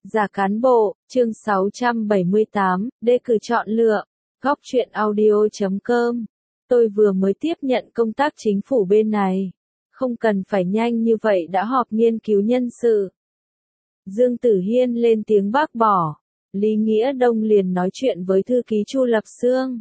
Giả cán bộ, chương 678, đề cử chọn lựa. Góc truyện audio.com. Tôi vừa mới tiếp nhận công tác chính phủ bên này. Không cần phải nhanh như vậy đã họp nghiên cứu nhân sự. Dương Tử Hiên lên tiếng bác bỏ. Lý Nghĩa Đông liền nói chuyện với thư ký Chu Lập Xương.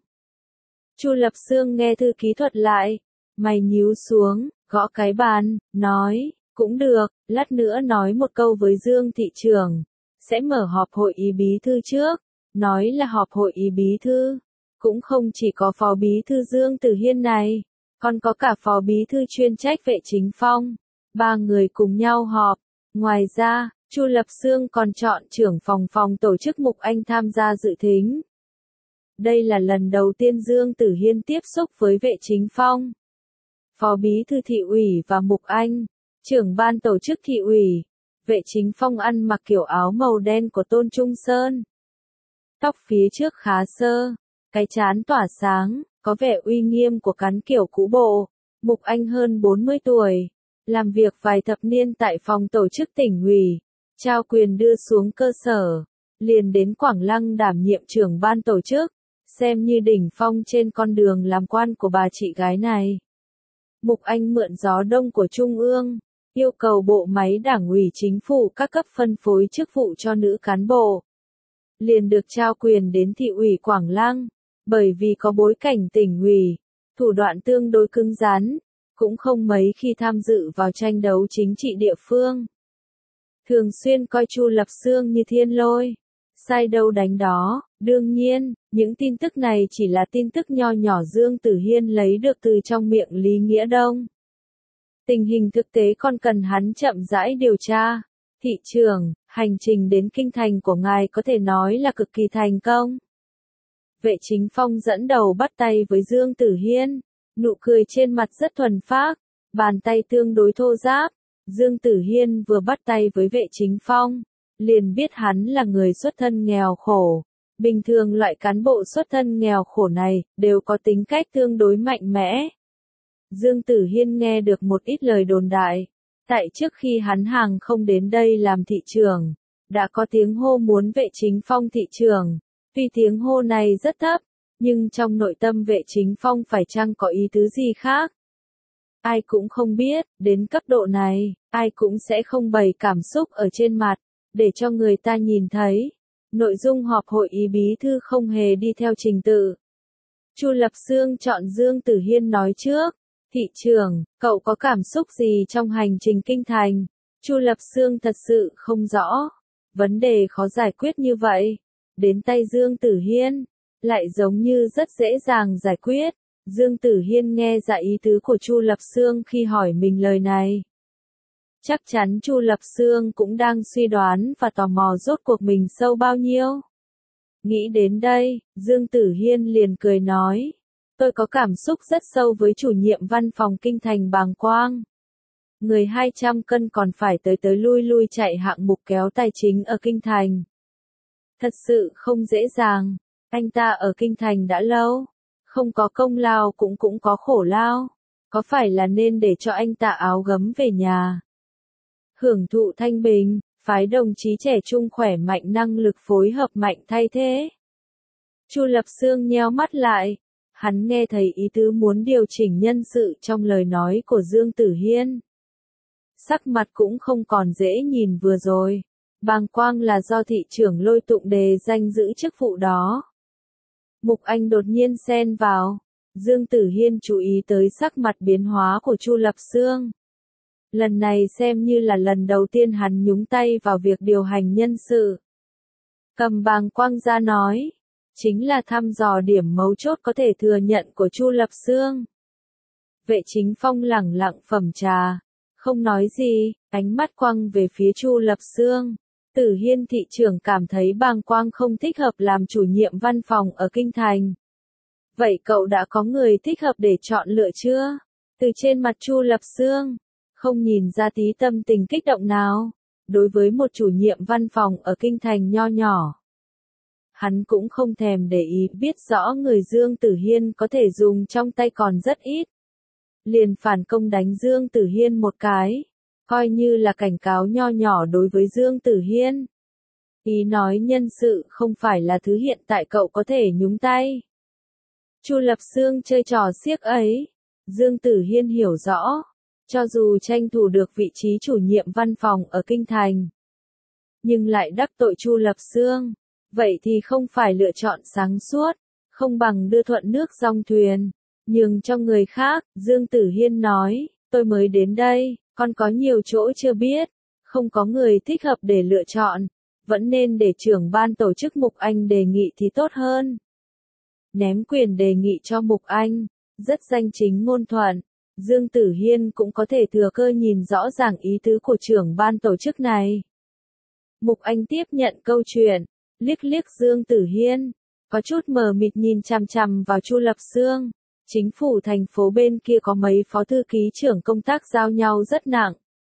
Chu Lập Xương nghe thư ký thuật lại. Mày nhíu xuống, gõ cái bàn, nói, cũng được, lát nữa nói một câu với Dương thị trưởng. Sẽ mở họp hội ý bí thư trước. Nói là họp hội ý bí thư. Cũng không chỉ có phó bí thư Dương Tử Hiên này. Còn có cả phó bí thư chuyên trách Vệ Chính Phong. 3 người cùng nhau họp. Ngoài ra, Chu Lập Xương còn chọn trưởng phòng tổ chức Mục Anh tham gia dự thính. Đây là lần đầu tiên Dương Tử Hiên tiếp xúc với Vệ Chính Phong. Phó bí thư thị ủy và Mục Anh, trưởng ban tổ chức thị ủy. Vệ Chính Phong ăn mặc kiểu áo màu đen của Tôn Trung Sơn. Tóc phía trước khá sơ, cái trán tỏa sáng, có vẻ uy nghiêm của cán kiểu cũ bộ. Mục Anh hơn 40 tuổi, làm việc vài thập niên tại phòng tổ chức tỉnh ủy, trao quyền đưa xuống cơ sở, liền đến Quảng Lăng đảm nhiệm trưởng ban tổ chức, xem như đỉnh phong trên con đường làm quan của bà chị gái này. Mục Anh mượn gió đông của Trung ương, yêu cầu bộ máy đảng ủy chính phủ các cấp phân phối chức vụ cho nữ cán bộ. Liền được trao quyền đến thị ủy Quảng Lăng, bởi vì có bối cảnh tỉnh ủy, thủ đoạn tương đối cứng rắn, cũng không mấy khi tham dự vào tranh đấu chính trị địa phương. Thường xuyên coi Chu Lập Xương như thiên lôi, sai đâu đánh đó. Đương nhiên, những tin tức này chỉ là tin tức nho nhỏ Dương Tử Hiên lấy được từ trong miệng Lý Nghĩa Đông. Tình hình thực tế còn cần hắn chậm rãi điều tra. Thị trưởng, hành trình đến kinh thành của ngài có thể nói là cực kỳ thành công. Vệ Chính Phong dẫn đầu bắt tay với Dương Tử Hiên, nụ cười trên mặt rất thuần phác, bàn tay tương đối thô ráp. Dương Tử Hiên vừa bắt tay với Vệ Chính Phong, liền biết hắn là người xuất thân nghèo khổ. Bình thường loại cán bộ xuất thân nghèo khổ này, đều có tính cách tương đối mạnh mẽ. Dương Tử Hiên nghe được một ít lời đồn đại. Tại trước khi hắn hàng không đến đây làm thị trưởng, đã có tiếng hô muốn Vệ Chính Phong thị trưởng. Tuy tiếng hô này rất thấp, nhưng trong nội tâm Vệ Chính Phong phải chăng có ý tứ gì khác? Ai cũng không biết, đến cấp độ này, ai cũng sẽ không bày cảm xúc ở trên mặt, để cho người ta nhìn thấy. Nội dung họp hội ý bí thư không hề đi theo trình tự. Chu Lập Xương chọn Dương Tử Hiên nói trước. Thị trưởng, cậu có cảm xúc gì trong hành trình kinh thành? Chu Lập Xương thật sự không rõ. Vấn đề khó giải quyết như vậy. Đến tay Dương Tử Hiên, lại giống như rất dễ dàng giải quyết. Dương Tử Hiên nghe ra ý tứ của Chu Lập Xương khi hỏi mình lời này. Chắc chắn Chu Lập Xương cũng đang suy đoán và tò mò rốt cuộc mình sâu bao nhiêu. Nghĩ đến đây, Dương Tử Hiên liền cười nói. Tôi có cảm xúc rất sâu với chủ nhiệm văn phòng kinh thành Bàng Quang. Người 200 cân còn phải tới lui chạy hạng mục kéo tài chính ở kinh thành. Thật sự không dễ dàng. Anh ta ở kinh thành đã lâu. Không có công lao cũng có khổ lao. Có phải là nên để cho anh ta áo gấm về nhà? Hưởng thụ thanh bình, phái đồng chí trẻ trung khỏe mạnh năng lực phối hợp mạnh thay thế. Chu Lập Xương nheo mắt lại. Hắn nghe thấy ý tứ muốn điều chỉnh nhân sự trong lời nói của Dương Tử Hiên. Sắc mặt cũng không còn dễ nhìn vừa rồi. Bàng Quang là do thị trưởng Lôi Tụng đề danh giữ chức vụ đó. Mục Anh đột nhiên xen vào. Dương Tử Hiên chú ý tới sắc mặt biến hóa của Chu Lập Xương. Lần này xem như là lần đầu tiên hắn nhúng tay vào việc điều hành nhân sự. Cầm Bàng Quang ra nói. Chính là thăm dò điểm mấu chốt có thể thừa nhận của Chu Lập Xương. Vệ Chính Phong lẳng lặng phẩm trà, không nói gì, ánh mắt quăng về phía Chu Lập Xương. Tử Hiên thị trưởng cảm thấy Bàng Quang không thích hợp làm chủ nhiệm văn phòng ở kinh thành. Vậy cậu đã có người thích hợp để chọn lựa chưa? Từ trên mặt Chu Lập Xương, không nhìn ra tí tâm tình kích động nào. Đối với một chủ nhiệm văn phòng ở kinh thành nho nhỏ, hắn cũng không thèm để ý, biết rõ người Dương Tử Hiên có thể dùng trong tay còn rất ít. Liền phản công đánh Dương Tử Hiên một cái, coi như là cảnh cáo nho nhỏ đối với Dương Tử Hiên. Ý nói nhân sự không phải là thứ hiện tại cậu có thể nhúng tay. Chu Lập Xương chơi trò xiếc ấy. Dương Tử Hiên hiểu rõ. Cho dù tranh thủ được vị trí chủ nhiệm văn phòng ở Kinh Thành, nhưng lại đắc tội Chu Lập Xương, vậy thì không phải lựa chọn sáng suốt, không bằng đưa thuận nước dong thuyền, nhường cho người khác. Dương Tử Hiên nói, tôi mới đến đây, còn có nhiều chỗ chưa biết, không có người thích hợp để lựa chọn, vẫn nên để trưởng ban tổ chức Mục Anh đề nghị thì tốt hơn. Ném quyền đề nghị cho Mục Anh, rất danh chính ngôn thuận. Dương Tử Hiên cũng có thể thừa cơ nhìn rõ ràng ý tứ của trưởng ban tổ chức này. Mục Anh tiếp nhận câu chuyện, liếc liếc Dương Tử Hiên, có chút mờ mịt nhìn chằm chằm vào Chu Lập Xương. Chính phủ thành phố bên kia có mấy phó thư ký trưởng công tác giao nhau rất nặng.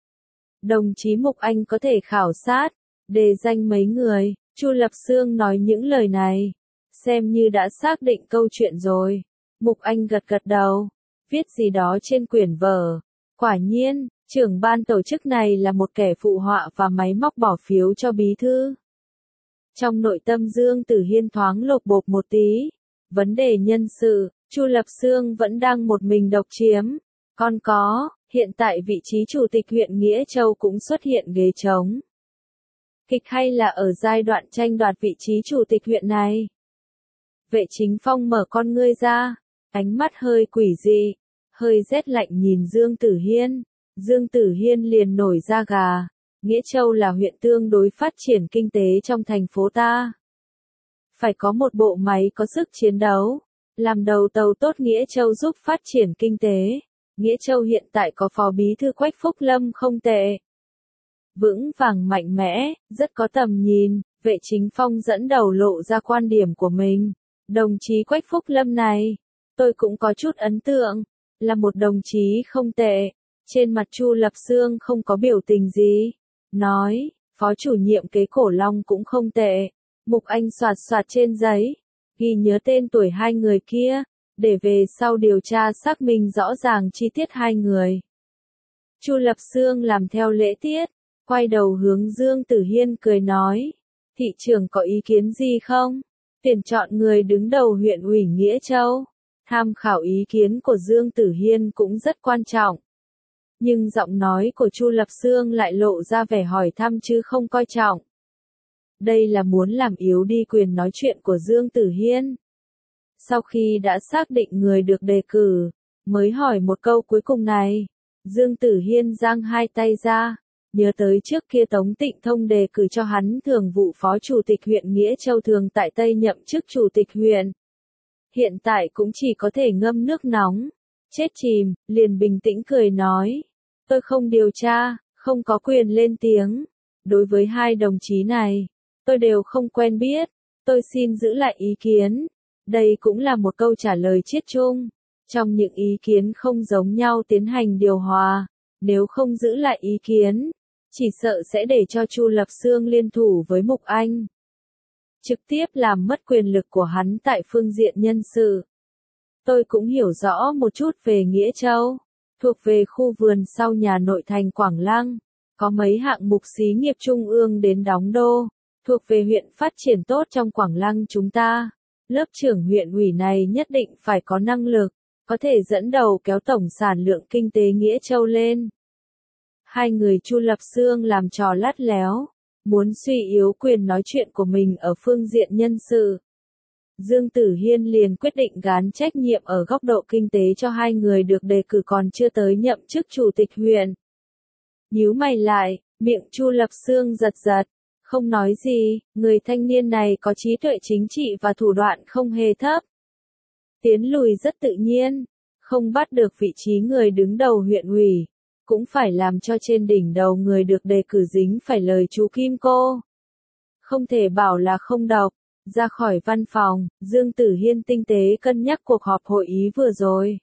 Đồng chí Mục Anh có thể khảo sát, đề danh mấy người. Chu Lập Xương nói những lời này, xem như đã xác định câu chuyện rồi. Mục Anh gật gật đầu, viết gì đó trên quyển vở. Quả nhiên, trưởng ban tổ chức này là một kẻ phụ họa và máy móc bỏ phiếu cho bí thư. Trong nội tâm Dương Tử Hiên thoáng lột bột một tí. Vấn đề nhân sự, Chu Lập Xương vẫn đang một mình độc chiếm. Còn có, hiện tại vị trí chủ tịch huyện Nghĩa Châu cũng xuất hiện ghế trống. Kịch hay là ở giai đoạn tranh đoạt vị trí chủ tịch huyện này? Vệ Chính Phong mở con ngươi ra, ánh mắt hơi quỷ dị, hơi rét lạnh nhìn Dương Tử Hiên. Dương Tử Hiên liền nổi da gà. Nghĩa Châu là huyện tương đối phát triển kinh tế trong thành phố ta. Phải có một bộ máy có sức chiến đấu, làm đầu tàu tốt Nghĩa Châu giúp phát triển kinh tế. Nghĩa Châu hiện tại có phó bí thư Quách Phúc Lâm không tệ. Vững vàng mạnh mẽ, rất có tầm nhìn. Vệ Chính Phong dẫn đầu lộ ra quan điểm của mình. Đồng chí Quách Phúc Lâm này, tôi cũng có chút ấn tượng, là một đồng chí không tệ. Trên mặt Chu Lập Xương không có biểu tình gì. Nói, phó chủ nhiệm Kế Cổ Long cũng không tệ. Mục Anh soạt soạt trên giấy, ghi nhớ tên tuổi hai người kia, để về sau điều tra xác minh rõ ràng chi tiết hai người. Chu Lập Xương làm theo lễ tiết, quay đầu hướng Dương Tử Hiên cười nói, thị trưởng có ý kiến gì không? Tuyển chọn người đứng đầu huyện ủy Nghĩa Châu. Tham khảo ý kiến của Dương Tử Hiên cũng rất quan trọng. Nhưng giọng nói của Chu Lập Xương lại lộ ra vẻ hỏi thăm chứ không coi trọng. Đây là muốn làm yếu đi quyền nói chuyện của Dương Tử Hiên. Sau khi đã xác định người được đề cử, mới hỏi một câu cuối cùng này. Dương Tử Hiên giang hai tay ra, nhớ tới trước kia Tống Tịnh Thông đề cử cho hắn thường vụ phó chủ tịch huyện Nghĩa Châu thường tại Tây nhậm chức chủ tịch huyện. Hiện tại cũng chỉ có thể ngâm nước nóng, chết chìm, liền bình tĩnh cười nói. Tôi không điều tra, không có quyền lên tiếng. Đối với hai đồng chí này, tôi đều không quen biết. Tôi xin giữ lại ý kiến. Đây cũng là một câu trả lời chiết chung. Trong những ý kiến không giống nhau tiến hành điều hòa. Nếu không giữ lại ý kiến, chỉ sợ sẽ để cho Chu Lập Xương liên thủ với Mục Anh. Trực tiếp làm mất quyền lực của hắn tại phương diện nhân sự. Tôi cũng hiểu rõ một chút về Nghĩa Châu. Thuộc về khu vườn sau nhà nội thành Quảng Lăng. Có mấy hạng mục xí nghiệp trung ương đến đóng đô. Thuộc về huyện phát triển tốt trong Quảng Lăng chúng ta. Lớp trưởng huyện ủy này nhất định phải có năng lực, có thể dẫn đầu kéo tổng sản lượng kinh tế Nghĩa Châu lên. Hai người Chu Lập Xương làm trò lắt léo, muốn suy yếu quyền nói chuyện của mình ở phương diện nhân sự. Dương Tử Hiên liền quyết định gán trách nhiệm ở góc độ kinh tế cho hai người được đề cử còn chưa tới nhậm chức chủ tịch huyện. Nhíu mày lại, miệng Chu Lập Xương giật giật, không nói gì, người thanh niên này có trí tuệ chính trị và thủ đoạn không hề thấp. Tiến lùi rất tự nhiên, không bắt được vị trí người đứng đầu huyện ủy, cũng phải làm cho trên đỉnh đầu người được đề cử dính phải lời chú Kim Cô. Không thể bảo là không độc. Ra khỏi văn phòng, Dương Tử Hiên tinh tế cân nhắc cuộc họp hội ý vừa rồi.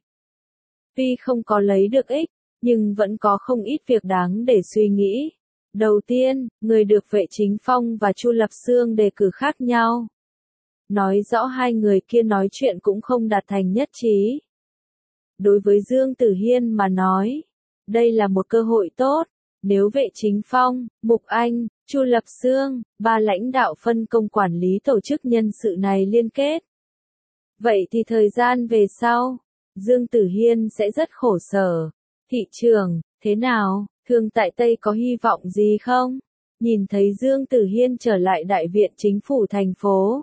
Tuy không có lấy được ích, nhưng vẫn có không ít việc đáng để suy nghĩ. Đầu tiên, người được Vệ Chính Phong và Chu Lập Xương đề cử khác nhau. Nói rõ hai người kia nói chuyện cũng không đạt thành nhất trí. Đối với Dương Tử Hiên mà nói, đây là một cơ hội tốt. Nếu Vệ Chính Phong, Mục Anh, Chu Lập Xương, ba lãnh đạo phân công quản lý tổ chức nhân sự này liên kết. Vậy thì thời gian về sau, Dương Tử Hiên sẽ rất khổ sở. Thị trường, thế nào, Thương tại Tây có hy vọng gì không? Nhìn thấy Dương Tử Hiên trở lại đại viện chính phủ thành phố,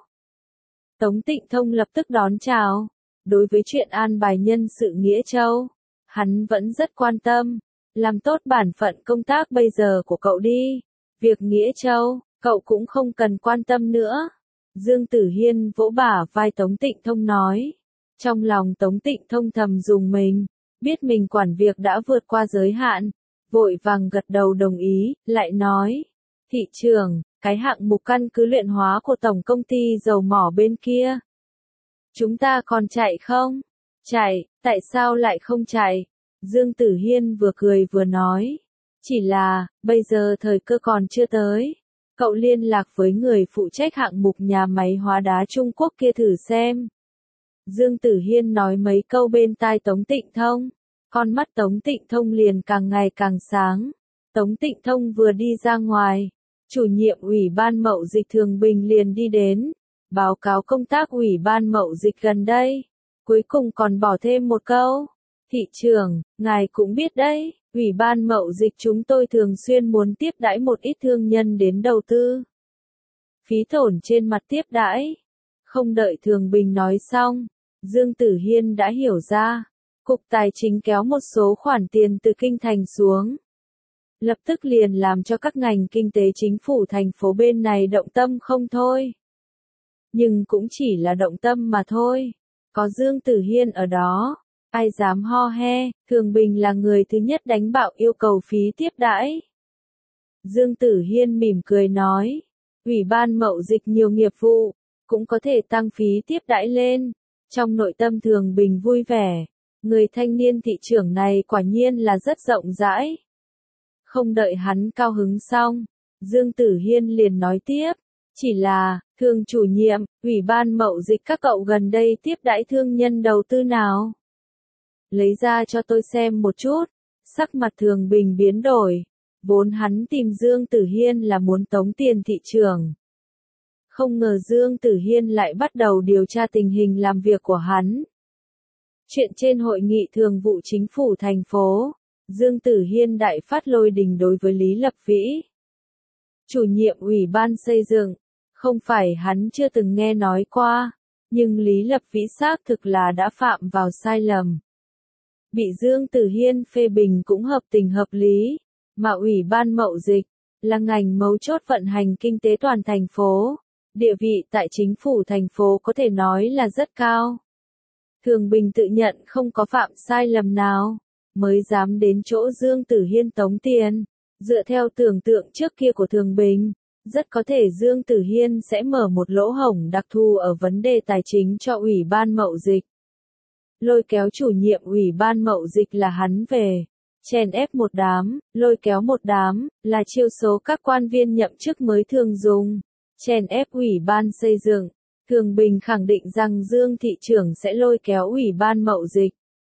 Tống Tịnh Thông lập tức đón chào. Đối với chuyện an bài nhân sự Nghĩa Châu, hắn vẫn rất quan tâm. Làm tốt bản phận công tác bây giờ của cậu đi. Việc Nghĩa Châu, cậu cũng không cần quan tâm nữa. Dương Tử Hiên vỗ bả vai Tống Tịnh Thông nói. Trong lòng Tống Tịnh Thông thầm rùng mình, biết mình quản việc đã vượt qua giới hạn, vội vàng gật đầu đồng ý, lại nói. Thị trường, cái hạng mục căn cứ luyện hóa của tổng công ty dầu mỏ bên kia. Chúng ta còn chạy không? Chạy, tại sao lại không chạy? Dương Tử Hiên vừa cười vừa nói. Chỉ là, bây giờ thời cơ còn chưa tới. Cậu liên lạc với người phụ trách hạng mục nhà máy hóa đá Trung Quốc kia thử xem. Dương Tử Hiên nói mấy câu bên tai Tống Tịnh Thông. Con mắt Tống Tịnh Thông liền càng ngày càng sáng. Tống Tịnh Thông vừa đi ra ngoài, chủ nhiệm Ủy ban Mậu Dịch Thường Bình liền đi đến, báo cáo công tác Ủy ban Mậu Dịch gần đây. Cuối cùng còn bỏ thêm một câu. Thị trường, ngài cũng biết đấy, Ủy ban Mậu Dịch chúng tôi thường xuyên muốn tiếp đãi một ít thương nhân đến đầu tư. Phí tổn trên mặt tiếp đãi. Không đợi Thường Bình nói xong, Dương Tử Hiên đã hiểu ra. Cục Tài chính kéo một số khoản tiền từ kinh thành xuống. Lập tức liền làm cho các ngành kinh tế chính phủ thành phố bên này động tâm không thôi. Nhưng cũng chỉ là động tâm mà thôi. Có Dương Tử Hiên ở đó, ai dám ho he, Thường Bình là người thứ nhất đánh bạo yêu cầu phí tiếp đãi. Dương Tử Hiên mỉm cười nói, Ủy ban Mậu Dịch nhiều nghiệp vụ, cũng có thể tăng phí tiếp đãi lên. Trong nội tâm Thường Bình vui vẻ, người thanh niên thị trưởng này quả nhiên là rất rộng rãi. Không đợi hắn cao hứng xong, Dương Tử Hiên liền nói tiếp, chỉ là, Thường chủ nhiệm, Ủy ban Mậu Dịch các cậu gần đây tiếp đãi thương nhân đầu tư nào? Lấy ra cho tôi xem một chút. Sắc mặt Thường Bình biến đổi. Vốn hắn tìm Dương Tử Hiên là muốn tống tiền thị trường. Không ngờ Dương Tử Hiên lại bắt đầu điều tra tình hình làm việc của hắn. Chuyện trên hội nghị thường vụ chính phủ thành phố, Dương Tử Hiên đại phát lôi đình đối với Lý Lập Vĩ. Chủ nhiệm Ủy ban xây dựng, không phải hắn chưa từng nghe nói qua, nhưng Lý Lập Vĩ xác thực là đã phạm vào sai lầm. Bị Dương Tử Hiên phê bình cũng hợp tình hợp lý, mà Ủy ban Mậu Dịch là ngành mấu chốt vận hành kinh tế toàn thành phố, địa vị tại chính phủ thành phố có thể nói là rất cao. Thường Bình tự nhận không có phạm sai lầm nào, mới dám đến chỗ Dương Tử Hiên tống tiền. Dựa theo tưởng tượng trước kia của Thường Bình, rất có thể Dương Tử Hiên sẽ mở một lỗ hổng đặc thù ở vấn đề tài chính cho Ủy ban Mậu Dịch. Lôi kéo chủ nhiệm Ủy ban Mậu Dịch là hắn về, chèn ép một đám, lôi kéo một đám, là chiêu số các quan viên nhậm chức mới thường dùng, chèn ép Ủy ban xây dựng. Thường Bình khẳng định rằng Dương thị trưởng sẽ lôi kéo Ủy ban Mậu Dịch.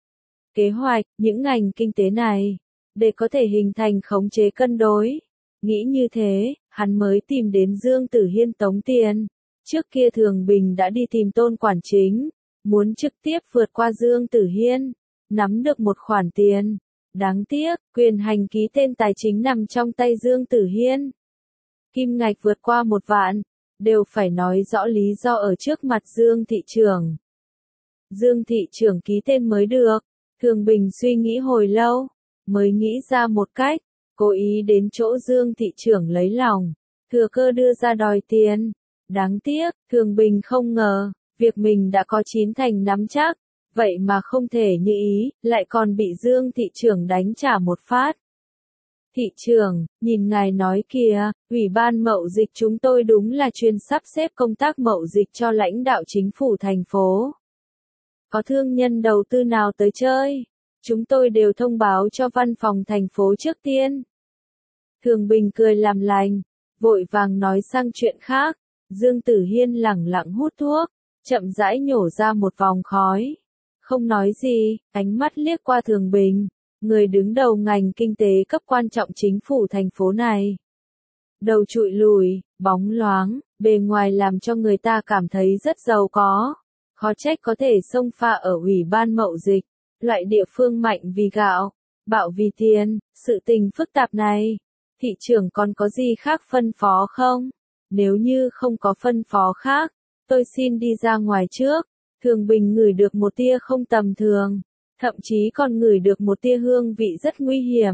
Kế hoạch, những ngành kinh tế này, để có thể hình thành khống chế cân đối. Nghĩ như thế, hắn mới tìm đến Dương Tử Hiên tống tiền. Trước kia Thường Bình đã đi tìm Tôn Quản Chính, muốn trực tiếp vượt qua Dương Tử Hiên, nắm được một khoản tiền. Đáng tiếc, quyền hành ký tên tài chính nằm trong tay Dương Tử Hiên. Kim ngạch vượt qua 1 vạn, đều phải nói rõ lý do ở trước mặt Dương thị trưởng. Dương thị trưởng ký tên mới được. Thường Bình suy nghĩ hồi lâu, mới nghĩ ra một cách, cố ý đến chỗ Dương thị trưởng lấy lòng, thừa cơ đưa ra đòi tiền. Đáng tiếc, Thường Bình không ngờ, việc mình đã có 9 thành nắm chắc, vậy mà không thể như ý, lại còn bị Dương thị trưởng đánh trả một phát. Thị trưởng, nhìn ngài nói kìa, Ủy ban Mậu Dịch chúng tôi đúng là chuyên sắp xếp công tác mậu dịch cho lãnh đạo chính phủ thành phố. Có thương nhân đầu tư nào tới chơi, chúng tôi đều thông báo cho văn phòng thành phố trước tiên. Thường Bình cười làm lành, vội vàng nói sang chuyện khác. Dương Tử Hiên lẳng lặng hút thuốc, chậm rãi nhổ ra một vòng khói. Không nói gì, ánh mắt liếc qua Thường Bình, người đứng đầu ngành kinh tế cấp quan trọng chính phủ thành phố này. đầu trụi lùi, bóng loáng, bề ngoài làm cho người ta cảm thấy rất giàu có. Khó trách có thể xông pha ở Ủy ban Mậu Dịch, loại địa phương mạnh vì gạo, bạo vì tiền, sự tình phức tạp này. Thị trưởng còn có gì khác phân phó không? Nếu như không có phân phó khác, tôi xin đi ra ngoài trước. Thường Bình ngửi được một tia không tầm thường, thậm chí còn ngửi được một tia hương vị rất nguy hiểm.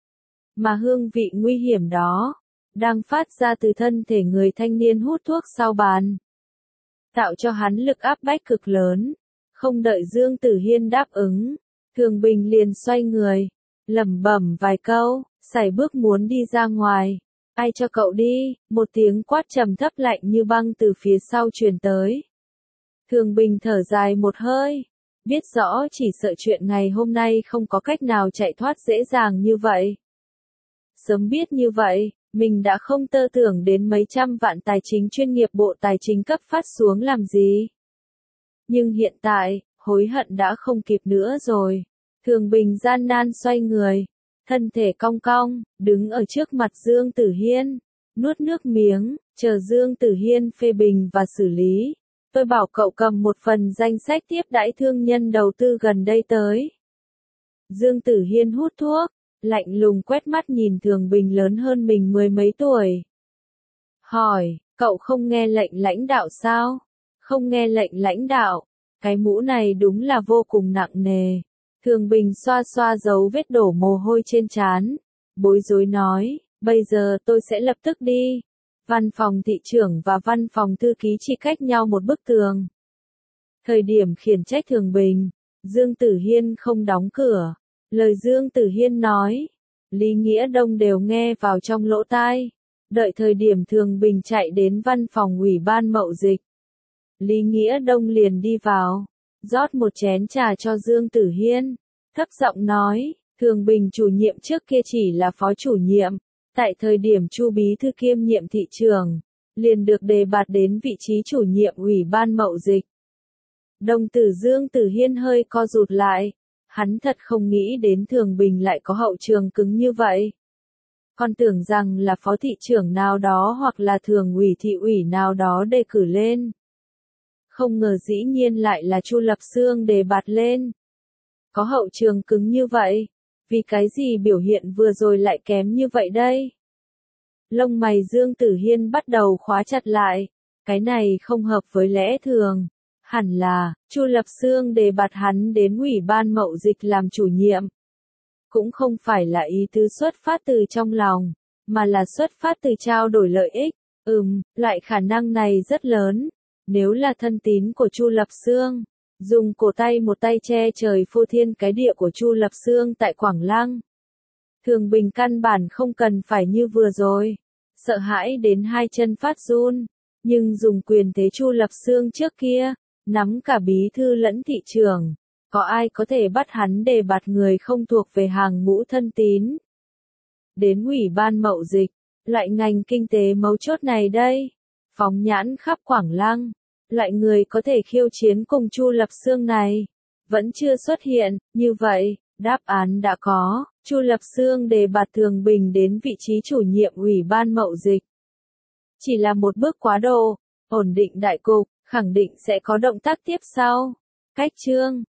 Mà hương vị nguy hiểm đó, đang phát ra từ thân thể người thanh niên hút thuốc sau bàn, tạo cho hắn lực áp bách cực lớn. Không đợi Dương Tử Hiên đáp ứng, Thường Bình liền xoay người, lẩm bẩm vài câu, sải bước muốn đi ra ngoài. Ai cho cậu đi? Một tiếng quát trầm thấp lạnh như băng từ phía sau truyền tới. Thường Bình thở dài một hơi, biết rõ chỉ sợ chuyện ngày hôm nay không có cách nào chạy thoát dễ dàng như vậy. Sớm biết như vậy, mình đã không tơ tưởng đến mấy trăm vạn tài chính chuyên nghiệp Bộ Tài chính cấp phát xuống làm gì. Nhưng hiện tại, hối hận đã không kịp nữa rồi. Thường Bình gian nan xoay người, thân thể cong cong, đứng ở trước mặt Dương Tử Hiên, nuốt nước miếng, chờ Dương Tử Hiên phê bình và xử lý. Tôi bảo cậu cầm một phần danh sách tiếp đãi thương nhân đầu tư gần đây tới. Dương Tử Hiên hút thuốc, lạnh lùng quét mắt nhìn Thường Bình lớn hơn mình mười mấy tuổi. Hỏi, cậu không nghe lệnh lãnh đạo sao? Không nghe lệnh lãnh đạo, cái mũ này đúng là vô cùng nặng nề. Thường Bình xoa xoa dấu vết đổ mồ hôi trên trán, bối rối nói, bây giờ tôi sẽ lập tức đi. Văn phòng thị trưởng và văn phòng thư ký chỉ cách nhau một bức tường. Thời điểm khiển trách Thường Bình, Dương Tử Hiên không đóng cửa. Lời Dương Tử Hiên nói, Lý Nghĩa Đông đều nghe vào trong lỗ tai. Đợi thời điểm Thường Bình chạy đến văn phòng Ủy ban Mậu Dịch, Lý Nghĩa Đông liền đi vào, rót một chén trà cho Dương Tử Hiên, thấp giọng nói, Thường Bình chủ nhiệm trước kia chỉ là phó chủ nhiệm, tại thời điểm Chu bí thư kiêm nhiệm thị trường, liền được đề bạt đến vị trí chủ nhiệm Ủy ban Mậu Dịch. Đồng tử Dương Tử Hiên hơi co rụt lại, hắn thật không nghĩ đến Thường Bình lại có hậu trường cứng như vậy. Còn tưởng rằng là phó thị trưởng nào đó hoặc là thường ủy thị ủy nào đó đề cử lên. Không ngờ dĩ nhiên lại là Chu Lập Xương đề bạt lên. Có hậu trường cứng như vậy, vì cái gì biểu hiện vừa rồi lại kém như vậy đây? Lông mày Dương Tử Hiên bắt đầu khóa chặt lại, cái này không hợp với lẽ thường. Hẳn là, Chu Lập Xương đề bạt hắn đến Ủy ban Mậu Dịch làm chủ nhiệm. Cũng không phải là ý tứ xuất phát từ trong lòng, mà là xuất phát từ trao đổi lợi ích. Loại khả năng này rất lớn. Nếu là thân tín của Chu Lập Xương, dùng cổ tay một tay che trời phô thiên cái địa của Chu Lập Xương tại Quảng Lăng. Thường Bình căn bản không cần phải như vừa rồi, sợ hãi đến hai chân phát run, nhưng dùng quyền thế Chu Lập Xương trước kia, nắm cả bí thư lẫn thị trưởng, có ai có thể bắt hắn đề bạt người không thuộc về hàng ngũ thân tín. Đến Ủy ban Mậu Dịch, loại ngành kinh tế mấu chốt này đây, phóng nhãn khắp Quảng Lăng, loại người có thể khiêu chiến cùng Chu Lập Xương này, vẫn chưa xuất hiện. Như vậy, đáp án đã có, Chu Lập Xương đề bạt Thường Bình đến vị trí chủ nhiệm Ủy ban Mậu Dịch. Chỉ là một bước quá độ, ổn định đại cục, khẳng định sẽ có động tác tiếp sau. Cách chương